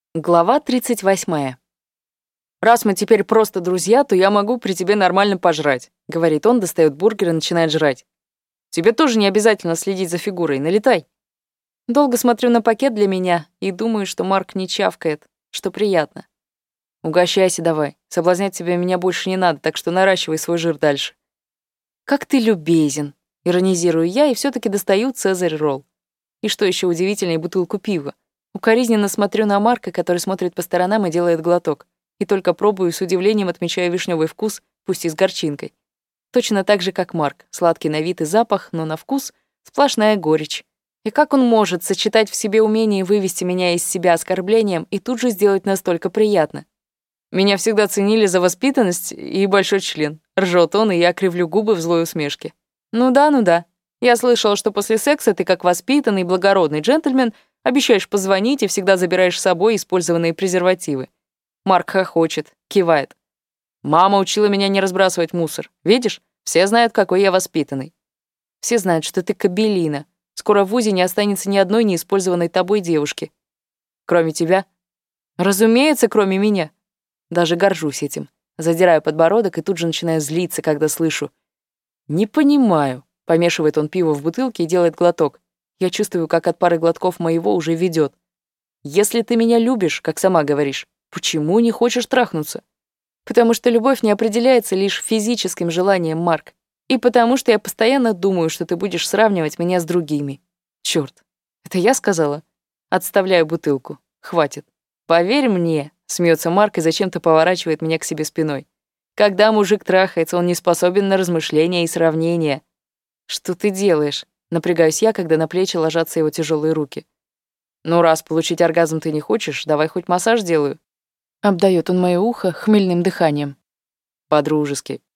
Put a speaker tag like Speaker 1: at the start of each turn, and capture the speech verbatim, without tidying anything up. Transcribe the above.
Speaker 1: Глава тридцать восьмая. «Раз мы теперь просто друзья, то я могу при тебе нормально пожрать», — говорит он, достает бургер и начинает жрать. «Тебе тоже не обязательно следить за фигурой, налетай». Долго смотрю на пакет для меня и думаю, что Марк не чавкает, что приятно. «Угощайся давай, соблазнять тебя меня больше не надо, так что наращивай свой жир дальше». «Как ты любезен», — иронизирую я и все таки достаю Цезарь ролл. И что еще удивительнее, бутылку пива. Укоризненно смотрю на Марка, который смотрит по сторонам и делает глоток. И только пробую, с удивлением отмечаю вишневый вкус, пусть и с горчинкой. Точно так же, как Марк. Сладкий на вид и запах, но на вкус сплошная горечь. И как он может сочетать в себе умение вывести меня из себя оскорблением и тут же сделать настолько приятно? Меня всегда ценили за воспитанность и большой член. Ржет он, и я кривлю губы в злой усмешке. Ну да, ну да. Я слышала, что после секса ты, как воспитанный, благородный джентльмен, обещаешь позвонить и всегда забираешь с собой использованные презервативы. Марк хохочет, кивает. Мама учила меня не разбрасывать мусор. Видишь, все знают, какой я воспитанный. Все знают, что ты кобелина. Скоро в вузе не останется ни одной неиспользованной тобой девушки. Кроме тебя. Разумеется, кроме меня. Даже горжусь этим. Задираю подбородок и тут же начинаю злиться, когда слышу. Не понимаю. Помешивает он пиво в бутылке и делает глоток. Я чувствую, как от пары глотков моего уже ведет. Если ты меня любишь, как сама говоришь, почему не хочешь трахнуться? Потому что любовь не определяется лишь физическим желанием, Марк. И потому что я постоянно думаю, что ты будешь сравнивать меня с другими. Чёрт, это я сказала? Отставляю бутылку. Хватит. Поверь мне, смеется Марк и зачем-то поворачивает меня к себе спиной. Когда мужик трахается, он не способен на размышления и сравнения. Что ты делаешь? Напрягаюсь я, когда на плечи ложатся его тяжелые руки. «Ну, раз получить оргазм ты не хочешь, давай хоть массаж сделаю». Обдает он мое ухо хмельным дыханием. По-дружески.